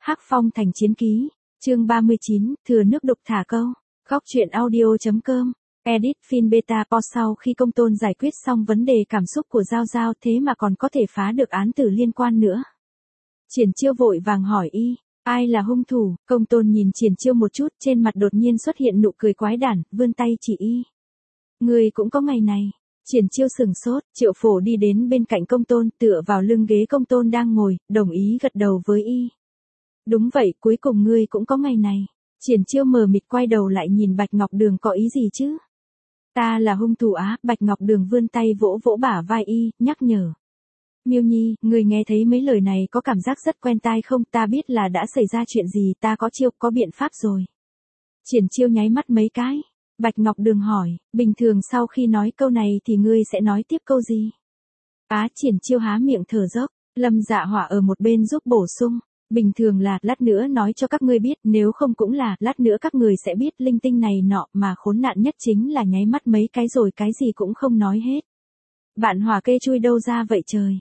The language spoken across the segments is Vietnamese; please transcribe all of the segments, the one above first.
Hắc Phong Thành Chiến Ký, chương 39, thừa nước đục thả câu. Góc truyện audio.com. Edit Fin Beta Po. Sau khi Công Tôn giải quyết xong vấn đề cảm xúc của Giao Giao thế mà còn có thể phá được án tử liên quan nữa. Triển Chiêu vội vàng hỏi y, ai là hung thủ? Công Tôn nhìn Triển Chiêu một chút, trên mặt đột nhiên xuất hiện nụ cười quái đản, vươn tay chỉ y. Người cũng có ngày này. Triển Chiêu sừng sốt, Triệu Phổ đi đến bên cạnh Công Tôn, tựa vào lưng ghế Công Tôn đang ngồi, đồng ý gật đầu với y. Đúng vậy, cuối cùng ngươi cũng có ngày này. Triển Chiêu mờ mịt quay đầu lại nhìn Bạch Ngọc Đường, có ý gì chứ? Ta là hung thủ á? Bạch Ngọc Đường vươn tay vỗ vỗ bả vai y, nhắc nhở. Miêu Nhi, người nghe thấy mấy lời này có cảm giác rất quen tai không? Ta biết là đã xảy ra chuyện gì, ta có biện pháp rồi. Triển Chiêu nháy mắt mấy cái. Bạch Ngọc Đường hỏi, bình thường sau khi nói câu này thì ngươi sẽ nói tiếp câu gì? Triển Chiêu há miệng thở dốc, Lâm Dạ Hỏa ở một bên giúp bổ sung. Bình thường là, lát nữa nói cho các ngươi biết, nếu không cũng là, lát nữa các người sẽ biết linh tinh này nọ, mà khốn nạn nhất chính là nháy mắt mấy cái rồi cái gì cũng không nói hết. Bạn Hỏa kê chui đâu ra vậy trời?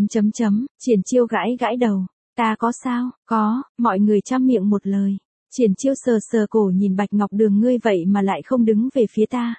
Triển Chiêu gãi đầu. Ta có sao? Có, mọi người chăm miệng một lời. Triển Chiêu sờ cổ nhìn Bạch Ngọc Đường, ngươi vậy mà lại không đứng về phía ta.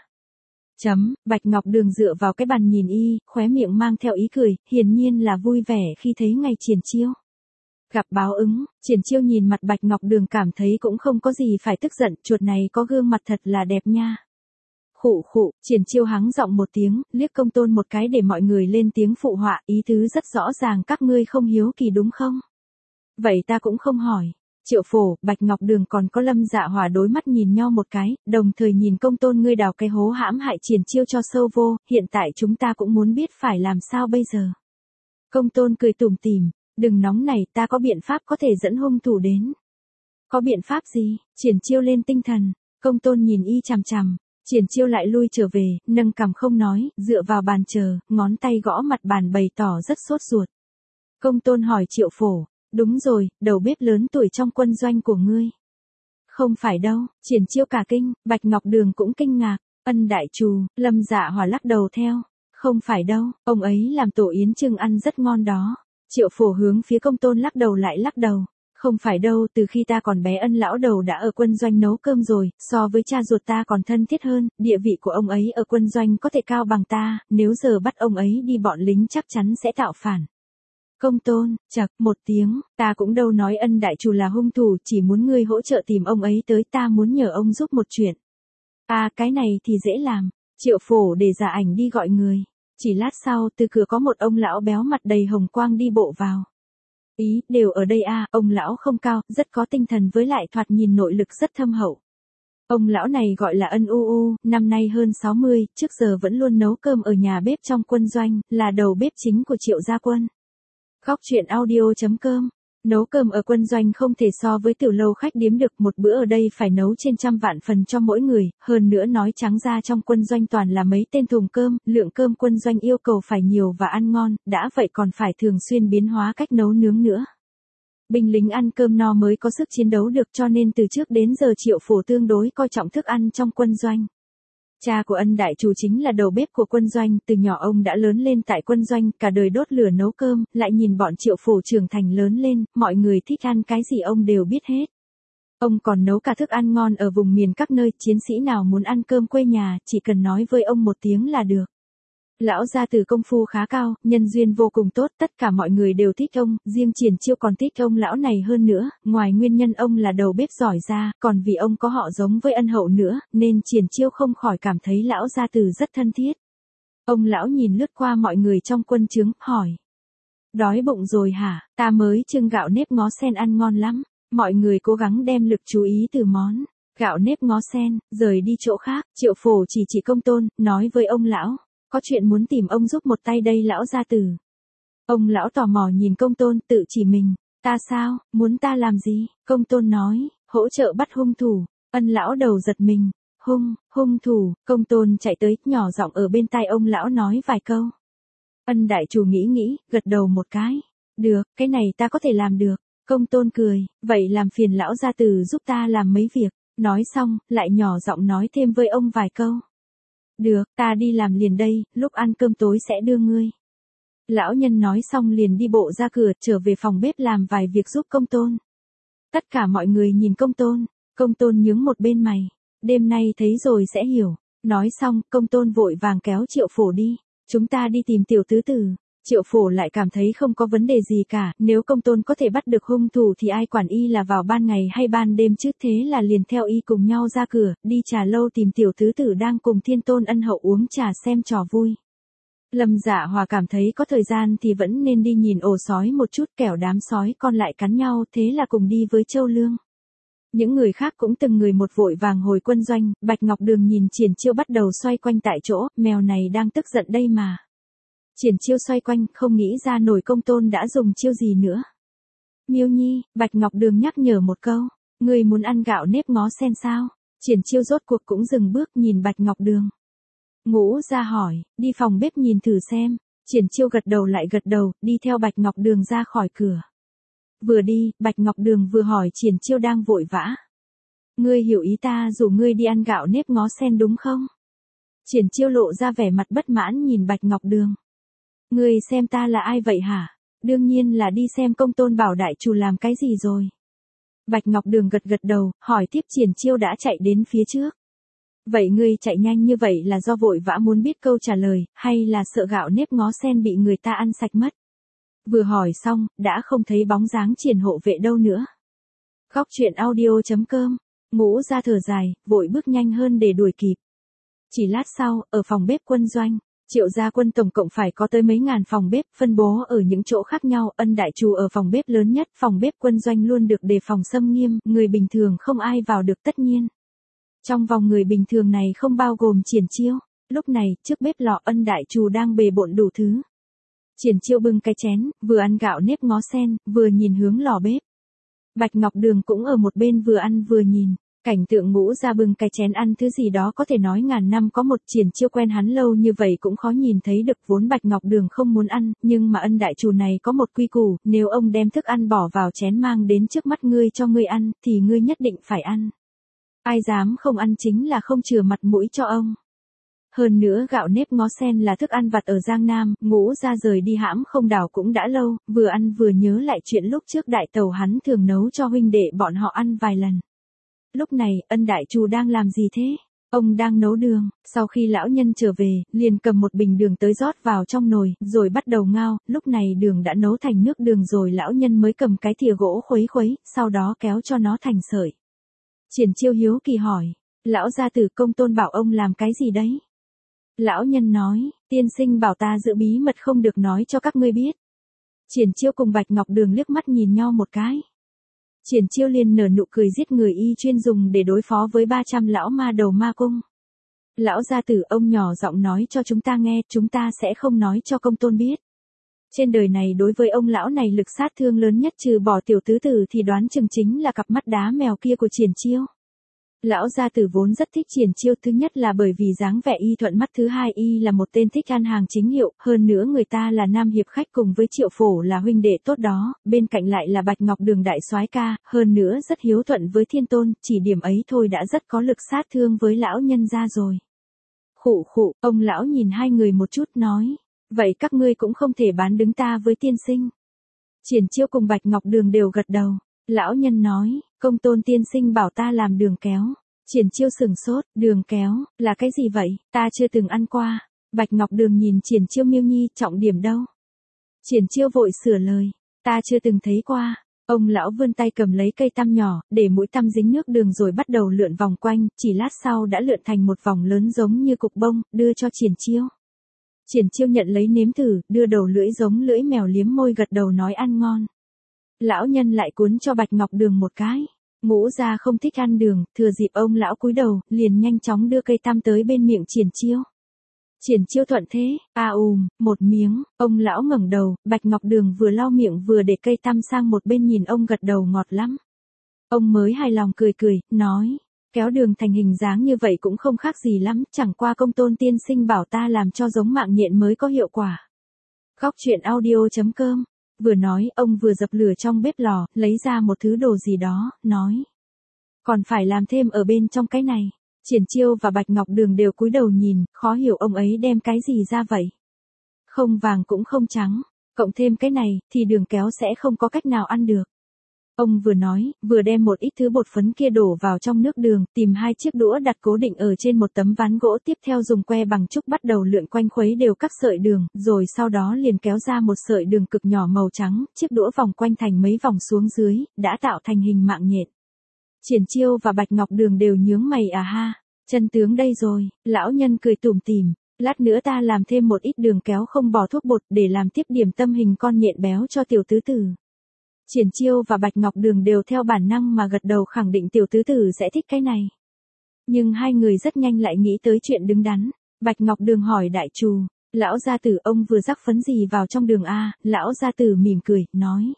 Bạch Ngọc Đường dựa vào cái bàn nhìn y, khóe miệng mang theo ý cười, hiển nhiên là vui vẻ khi thấy ngày Triển Chiêu gặp báo ứng. Triển Chiêu nhìn mặt Bạch Ngọc Đường cảm thấy cũng không có gì phải tức giận, chuột này có gương mặt thật là đẹp nha. Khụ, Triển Chiêu hắng giọng một tiếng, liếc Công Tôn một cái để mọi người lên tiếng phụ họa, ý tứ rất rõ ràng, các ngươi không hiếu kỳ đúng không? Vậy ta cũng không hỏi. Triệu Phổ, Bạch Ngọc Đường còn có Lâm Dạ Hỏa đối mắt nhìn nhau một cái, đồng thời nhìn Công Tôn, ngươi đào cái hố hãm hại Triển Chiêu cho sâu vô, hiện tại chúng ta cũng muốn biết phải làm sao bây giờ. Công Tôn cười tủm tỉm, đừng nóng này, ta có biện pháp có thể dẫn hung thủ đến. Có biện pháp gì? Triển Chiêu lên tinh thần. Công Tôn nhìn y chằm chằm. Triển Chiêu lại lui trở về, nâng cằm không nói, dựa vào bàn chờ, ngón tay gõ mặt bàn bày tỏ rất sốt ruột. Công Tôn hỏi Triệu Phổ, đúng rồi, đầu bếp lớn tuổi trong quân doanh của ngươi. Không phải đâu. Triển Chiêu cả kinh, Bạch Ngọc Đường cũng kinh ngạc. Ân đại trù, Lâm Dạ Hỏa lắc đầu theo. Không phải đâu, ông ấy làm tổ yến trưng ăn rất ngon đó. Triệu Phổ hướng phía Công Tôn lắc đầu lại lắc đầu. Không phải đâu, từ khi ta còn bé Ân lão đầu đã ở quân doanh nấu cơm rồi, so với cha ruột ta còn thân thiết hơn, địa vị của ông ấy ở quân doanh có thể cao bằng ta, nếu giờ bắt ông ấy đi bọn lính chắc chắn sẽ tạo phản. Công Tôn, chậc, một tiếng, ta cũng đâu nói Ân đại chủ là hung thủ, chỉ muốn ngươi hỗ trợ tìm ông ấy tới, ta muốn nhờ ông giúp một chuyện. Cái này thì dễ làm. Triệu Phổ để giả ảnh đi gọi người. Chỉ lát sau, từ cửa có một ông lão béo mặt đầy hồng quang đi bộ vào. Ý, đều ở đây ông lão không cao, rất có tinh thần với lại thoạt nhìn nội lực rất thâm hậu. Ông lão này gọi là Ân U, năm nay hơn 60, trước giờ vẫn luôn nấu cơm ở nhà bếp trong quân doanh, là đầu bếp chính của Triệu gia quân. Góc truyện audio.com. Nấu cơm ở quân doanh không thể so với tiểu lâu khách điếm được, một bữa ở đây phải nấu trên 100 vạn phần cho mỗi người, hơn nữa nói trắng ra trong quân doanh toàn là mấy tên thùng cơm, lượng cơm quân doanh yêu cầu phải nhiều và ăn ngon, đã vậy còn phải thường xuyên biến hóa cách nấu nướng nữa. Binh lính ăn cơm no mới có sức chiến đấu được, cho nên từ trước đến giờ Triệu Phổ tương đối coi trọng thức ăn trong quân doanh. Cha của Ân đại chủ chính là đầu bếp của quân doanh, từ nhỏ ông đã lớn lên tại quân doanh, cả đời đốt lửa nấu cơm, lại nhìn bọn Triệu Phổ trưởng thành lớn lên, mọi người thích ăn cái gì ông đều biết hết. Ông còn nấu cả thức ăn ngon ở vùng miền các nơi, chiến sĩ nào muốn ăn cơm quê nhà, chỉ cần nói với ông một tiếng là được. Lão gia tử công phu khá cao, nhân duyên vô cùng tốt, tất cả mọi người đều thích ông, riêng Triển Chiêu còn thích ông lão này hơn nữa, ngoài nguyên nhân ông là đầu bếp giỏi ra, còn vì ông có họ giống với Ân hậu nữa, nên Triển Chiêu không khỏi cảm thấy lão gia tử rất thân thiết. Ông lão nhìn lướt qua mọi người trong quân trướng, hỏi. Đói bụng rồi hả? Ta mới trưng gạo nếp ngó sen ăn ngon lắm. Mọi người cố gắng đem lực chú ý từ món gạo nếp ngó sen, rời đi chỗ khác. Triệu Phổ chỉ Công Tôn, nói với ông lão. Có chuyện muốn tìm ông giúp một tay đây lão gia tử. Ông lão tò mò nhìn Công Tôn, tự chỉ mình. Ta sao, muốn ta làm gì? Công Tôn nói, hỗ trợ bắt hung thủ. Ân lão đầu giật mình. Hung thủ. Công Tôn chạy tới, nhỏ giọng ở bên tai ông lão nói vài câu. Ân đại chủ nghĩ, gật đầu một cái. Được, cái này ta có thể làm được. Công Tôn cười, vậy làm phiền lão gia tử giúp ta làm mấy việc. Nói xong, lại nhỏ giọng nói thêm với ông vài câu. Được, ta đi làm liền đây, lúc ăn cơm tối sẽ đưa ngươi. Lão nhân nói xong liền đi bộ ra cửa, trở về phòng bếp làm vài việc giúp Công Tôn. Tất cả mọi người nhìn công tôn nhướng một bên mày. Đêm nay thấy rồi sẽ hiểu. Nói xong, công tôn vội vàng kéo Triệu Phổ đi. Chúng ta đi tìm tiểu tứ tử. Triệu Phổ lại cảm thấy không có vấn đề gì cả, nếu công tôn có thể bắt được hung thủ thì ai quản y là vào ban ngày hay ban đêm chứ, thế là liền theo y cùng nhau ra cửa, đi trà lâu tìm tiểu tứ tử đang cùng Thiên Tôn Ân Hậu uống trà xem trò vui. Lâm Dạ Hòa cảm thấy có thời gian thì vẫn nên đi nhìn ổ sói một chút, kẻo đám sói con lại cắn nhau, thế là cùng đi với Châu Lương. Những người khác cũng từng người một vội vàng hồi quân doanh, Bạch Ngọc Đường nhìn Triển Chiêu bắt đầu xoay quanh tại chỗ, mèo này đang tức giận đây mà. Triển Chiêu xoay quanh, không nghĩ ra nổi công tôn đã dùng chiêu gì nữa. Miêu Nhi, Bạch Ngọc Đường nhắc nhở một câu, ngươi muốn ăn gạo nếp ngó sen sao? Triển Chiêu rốt cuộc cũng dừng bước nhìn Bạch Ngọc Đường. Ngũ ra hỏi, đi phòng bếp nhìn thử xem. Triển Chiêu gật đầu lại gật đầu, đi theo Bạch Ngọc Đường ra khỏi cửa. Vừa đi, Bạch Ngọc Đường vừa hỏi Triển Chiêu đang vội vã. Ngươi hiểu ý ta rủ ngươi đi ăn gạo nếp ngó sen đúng không? Triển Chiêu lộ ra vẻ mặt bất mãn nhìn Bạch Ngọc Đường. Ngươi xem ta là ai vậy hả? Đương nhiên là đi xem công tôn Bảo đại chủ làm cái gì rồi. Bạch Ngọc Đường gật gật đầu, hỏi tiếp Triển Chiêu đã chạy đến phía trước. Vậy ngươi chạy nhanh như vậy là do vội vã muốn biết câu trả lời, hay là sợ gạo nếp ngó sen bị người ta ăn sạch mất? Vừa hỏi xong, đã không thấy bóng dáng Triển hộ vệ đâu nữa. Góc truyện audio.com, Ngũ ra thở dài, vội bước nhanh hơn để đuổi kịp. Chỉ lát sau, ở phòng bếp quân doanh, Triệu gia quân tổng cộng phải có tới mấy ngàn phòng bếp, phân bố ở những chỗ khác nhau, Ân đại trù ở phòng bếp lớn nhất, phòng bếp quân doanh luôn được đề phòng xâm nghiêm, người bình thường không ai vào được tất nhiên. Trong vòng người bình thường này không bao gồm Triển Chiêu, lúc này, trước bếp lò Ân đại trù đang bề bộn đủ thứ. Triển Chiêu bưng cái chén, vừa ăn gạo nếp ngó sen, vừa nhìn hướng lò bếp. Bạch Ngọc Đường cũng ở một bên vừa ăn vừa nhìn. Cảnh tượng Ngũ ra bưng cái chén ăn thứ gì đó có thể nói ngàn năm có một. Triển Chiêu quen hắn lâu như vậy cũng khó nhìn thấy được, vốn Bạch Ngọc Đường không muốn ăn, nhưng mà Ân đại chủ này có một quy củ, nếu ông đem thức ăn bỏ vào chén mang đến trước mắt ngươi cho ngươi ăn, thì ngươi nhất định phải ăn. Ai dám không ăn chính là không chừa mặt mũi cho ông. Hơn nữa gạo nếp ngó sen là thức ăn vặt ở Giang Nam, Ngũ ra rời đi hãm không đảo cũng đã lâu, vừa ăn vừa nhớ lại chuyện lúc trước đại tàu hắn thường nấu cho huynh đệ bọn họ ăn vài lần. Lúc này, Ân đại trù đang làm gì thế? Ông đang nấu đường, sau khi lão nhân trở về, liền cầm một bình đường tới rót vào trong nồi, rồi bắt đầu ngao, lúc này đường đã nấu thành nước đường rồi lão nhân mới cầm cái thìa gỗ khuấy khuấy, sau đó kéo cho nó thành sợi. Triển Chiêu hiếu kỳ hỏi, lão gia tử công tôn bảo ông làm cái gì đấy? Lão nhân nói, tiên sinh bảo ta giữ bí mật không được nói cho các ngươi biết. Triển Chiêu cùng Bạch Ngọc Đường liếc mắt nhìn nhau một cái. Triển Chiêu liền nở nụ cười giết người y chuyên dùng để đối phó với 300 lão ma đầu ma cung. Lão gia tử ông nhỏ giọng nói cho chúng ta nghe, chúng ta sẽ không nói cho công tôn biết. Trên đời này đối với ông lão này lực sát thương lớn nhất trừ bỏ tiểu tứ tử thì đoán chừng chính là cặp mắt đá mèo kia của Triển Chiêu. Lão gia tử vốn rất thích Triển Chiêu, thứ nhất là bởi vì dáng vẻ y thuận mắt, thứ hai y là một tên thích ăn hàng chính hiệu, hơn nữa người ta là nam hiệp khách cùng với Triệu Phổ là huynh đệ tốt đó, bên cạnh lại là Bạch Ngọc Đường đại soái ca, hơn nữa rất hiếu thuận với Thiên Tôn, chỉ điểm ấy thôi đã rất có lực sát thương với lão nhân gia rồi. Khụ khụ, ông lão nhìn hai người một chút nói, vậy các ngươi cũng không thể bán đứng ta với tiên sinh. Triển Chiêu cùng Bạch Ngọc Đường đều gật đầu. Lão nhân nói, công tôn tiên sinh bảo ta làm đường kéo. Triển Chiêu sừng sốt, đường kéo, là cái gì vậy, ta chưa từng ăn qua. Bạch Ngọc Đường nhìn Triển Chiêu, Miêu Nhi, trọng điểm đâu? Triển Chiêu vội sửa lời, ta chưa từng thấy qua. Ông lão vươn tay cầm lấy cây tăm nhỏ, để mũi tăm dính nước đường rồi bắt đầu lượn vòng quanh, chỉ lát sau đã lượn thành một vòng lớn giống như cục bông, đưa cho Triển Chiêu. Triển Chiêu nhận lấy nếm thử, đưa đầu lưỡi giống lưỡi mèo liếm môi gật đầu nói ăn ngon. Lão nhân lại cuốn cho Bạch Ngọc Đường một cái. Ngũ gia không thích ăn đường, thừa dịp ông lão cúi đầu, liền nhanh chóng đưa cây tăm tới bên miệng Triển Chiêu. Triển Chiêu thuận thế, một miếng, ông lão ngẩng đầu, Bạch Ngọc Đường vừa lau miệng vừa để cây tăm sang một bên nhìn ông gật đầu ngọt lắm. Ông mới hài lòng cười cười, nói, kéo đường thành hình dáng như vậy cũng không khác gì lắm, chẳng qua công tôn tiên sinh bảo ta làm cho giống mạng nhện mới có hiệu quả. Góc truyện audio.com. Vừa nói, ông vừa dập lửa trong bếp lò, lấy ra một thứ đồ gì đó, nói. Còn phải làm thêm ở bên trong cái này. Triển Chiêu và Bạch Ngọc Đường đều cúi đầu nhìn, khó hiểu ông ấy đem cái gì ra vậy. Không vàng cũng không trắng, cộng thêm cái này, thì đường kéo sẽ không có cách nào ăn được. Ông vừa nói, vừa đem một ít thứ bột phấn kia đổ vào trong nước đường, tìm 2 chiếc đũa đặt cố định ở trên một tấm ván gỗ, tiếp theo dùng que bằng trúc bắt đầu lượn quanh khuấy đều các sợi đường, rồi sau đó liền kéo ra một sợi đường cực nhỏ màu trắng, chiếc đũa vòng quanh thành mấy vòng xuống dưới, đã tạo thành hình mạng nhện. Triển Chiêu và Bạch Ngọc Đường đều nhướng mày à ha, chân tướng đây rồi, lão nhân cười tủm tỉm, lát nữa ta làm thêm một ít đường kéo không bỏ thuốc bột để làm tiếp điểm tâm hình con nhện béo cho tiểu tứ tử. Triển Chiêu và Bạch Ngọc Đường đều theo bản năng mà gật đầu khẳng định tiểu tứ tử sẽ thích cái này. Nhưng hai người rất nhanh lại nghĩ tới chuyện đứng đắn. Bạch Ngọc Đường hỏi đại trù, lão gia tử ông vừa rắc phấn gì vào trong đường a? Lão gia tử mỉm cười, nói.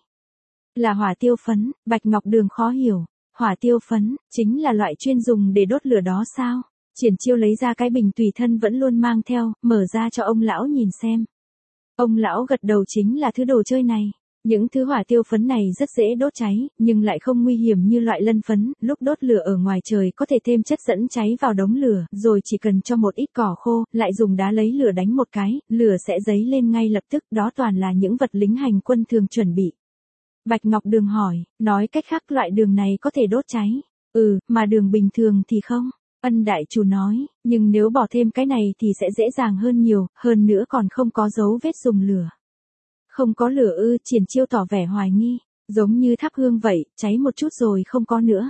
Là hỏa tiêu phấn. Bạch Ngọc Đường khó hiểu. Hỏa tiêu phấn, chính là loại chuyên dùng để đốt lửa đó sao? Triển Chiêu lấy ra cái bình tùy thân vẫn luôn mang theo, mở ra cho ông lão nhìn xem. Ông lão gật đầu, chính là thứ đồ chơi này. Những thứ hỏa tiêu phấn này rất dễ đốt cháy, nhưng lại không nguy hiểm như loại lân phấn, lúc đốt lửa ở ngoài trời có thể thêm chất dẫn cháy vào đống lửa, rồi chỉ cần cho một ít cỏ khô, lại dùng đá lấy lửa đánh một cái, lửa sẽ dấy lên ngay lập tức, đó toàn là những vật lính hành quân thường chuẩn bị. Bạch Ngọc Đường hỏi, nói cách khác loại đường này có thể đốt cháy, mà đường bình thường thì không. Ân đại chủ nói, nhưng nếu bỏ thêm cái này thì sẽ dễ dàng hơn nhiều, hơn nữa còn không có dấu vết dùng lửa. Không có lửa ư? Triển Chiêu tỏ vẻ hoài nghi, giống như thắp hương vậy, cháy một chút rồi không có nữa.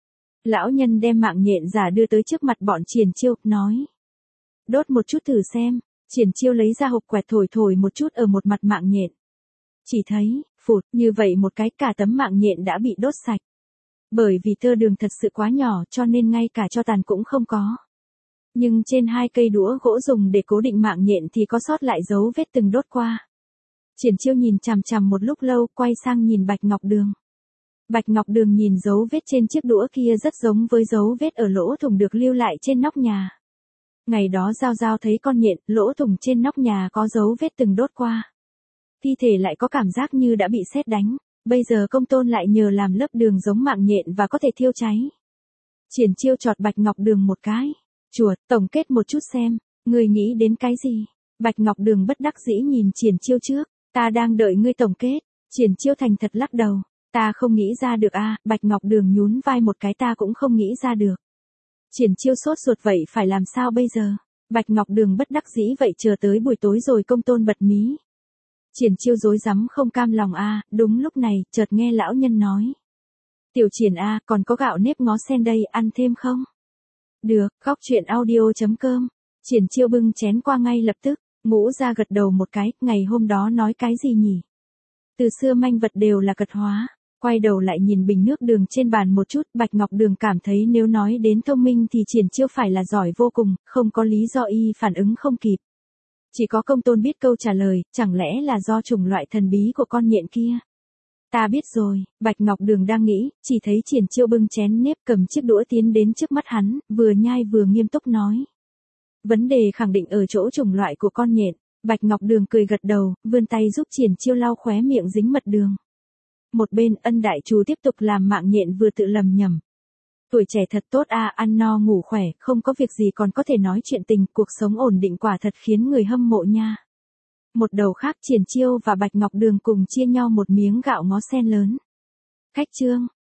Lão nhân đem mạng nhện giả đưa tới trước mặt bọn Triển Chiêu, nói. Đốt một chút thử xem. Triển Chiêu lấy ra hộp quẹt thổi một chút ở một mặt mạng nhện. Chỉ thấy, phụt, như vậy một cái cả tấm mạng nhện đã bị đốt sạch. Bởi vì tơ đường thật sự quá nhỏ cho nên ngay cả tro tàn cũng không có. Nhưng trên 2 cây đũa gỗ dùng để cố định mạng nhện thì có sót lại dấu vết từng đốt qua. Triển Chiêu nhìn chằm chằm một lúc lâu, quay sang nhìn Bạch Ngọc Đường. Bạch Ngọc Đường nhìn dấu vết trên chiếc đũa kia rất giống với dấu vết ở lỗ thủng được lưu lại trên nóc nhà. Ngày đó Giao Giao thấy con nhện, lỗ thủng trên nóc nhà có dấu vết từng đốt qua. Thi thể lại có cảm giác như đã bị sét đánh, bây giờ công tôn lại nhờ làm lớp đường giống mạng nhện và có thể thiêu cháy. Triển Chiêu chọt Bạch Ngọc Đường một cái. Chuột, tổng kết một chút xem, người nghĩ đến cái gì? Bạch Ngọc Đường bất đắc dĩ nhìn Triển Chiêu trước. Ta đang đợi ngươi tổng kết. Triển Chiêu thành thật lắc đầu. Ta không nghĩ ra được a. Bạch Ngọc Đường nhún vai một cái, ta cũng không nghĩ ra được. Triển Chiêu sốt ruột, vậy phải làm sao bây giờ? Bạch Ngọc Đường bất đắc dĩ, vậy chờ tới buổi tối rồi công tôn bật mí. Triển Chiêu rối rắm không cam lòng a. Đúng lúc này, chợt nghe lão nhân nói. Tiểu Triển a, còn có gạo nếp ngó sen đây, ăn thêm không? Được, góc truyện audio.com. Triển Chiêu bưng chén qua ngay lập tức. Ngũ ra gật đầu một cái, ngày hôm đó nói cái gì nhỉ? Từ xưa manh vật đều là cật hóa. Quay đầu lại nhìn bình nước đường trên bàn một chút, Bạch Ngọc Đường cảm thấy nếu nói đến thông minh thì Triển Chiêu phải là giỏi vô cùng, không có lý do y phản ứng không kịp. Chỉ có công tôn biết câu trả lời, chẳng lẽ là do chủng loại thần bí của con nhện kia? Ta biết rồi, Bạch Ngọc Đường đang nghĩ, chỉ thấy Triển Chiêu bưng chén nếp cầm chiếc đũa tiến đến trước mắt hắn, vừa nhai vừa nghiêm túc nói. Vấn đề khẳng định ở chỗ chủng loại của con nhện. Bạch Ngọc Đường cười gật đầu, vươn tay giúp Triển Chiêu lau khóe miệng dính mật đường. Một bên Ân đại chủ tiếp tục làm mạng nhện vừa tự lầm nhầm. Tuổi trẻ thật tốt a, ăn no ngủ khỏe, không có việc gì còn có thể nói chuyện tình, cuộc sống ổn định quả thật khiến người hâm mộ nha. Một đầu khác Triển Chiêu và Bạch Ngọc Đường cùng chia nhau một miếng gạo ngó sen lớn. Khách trương,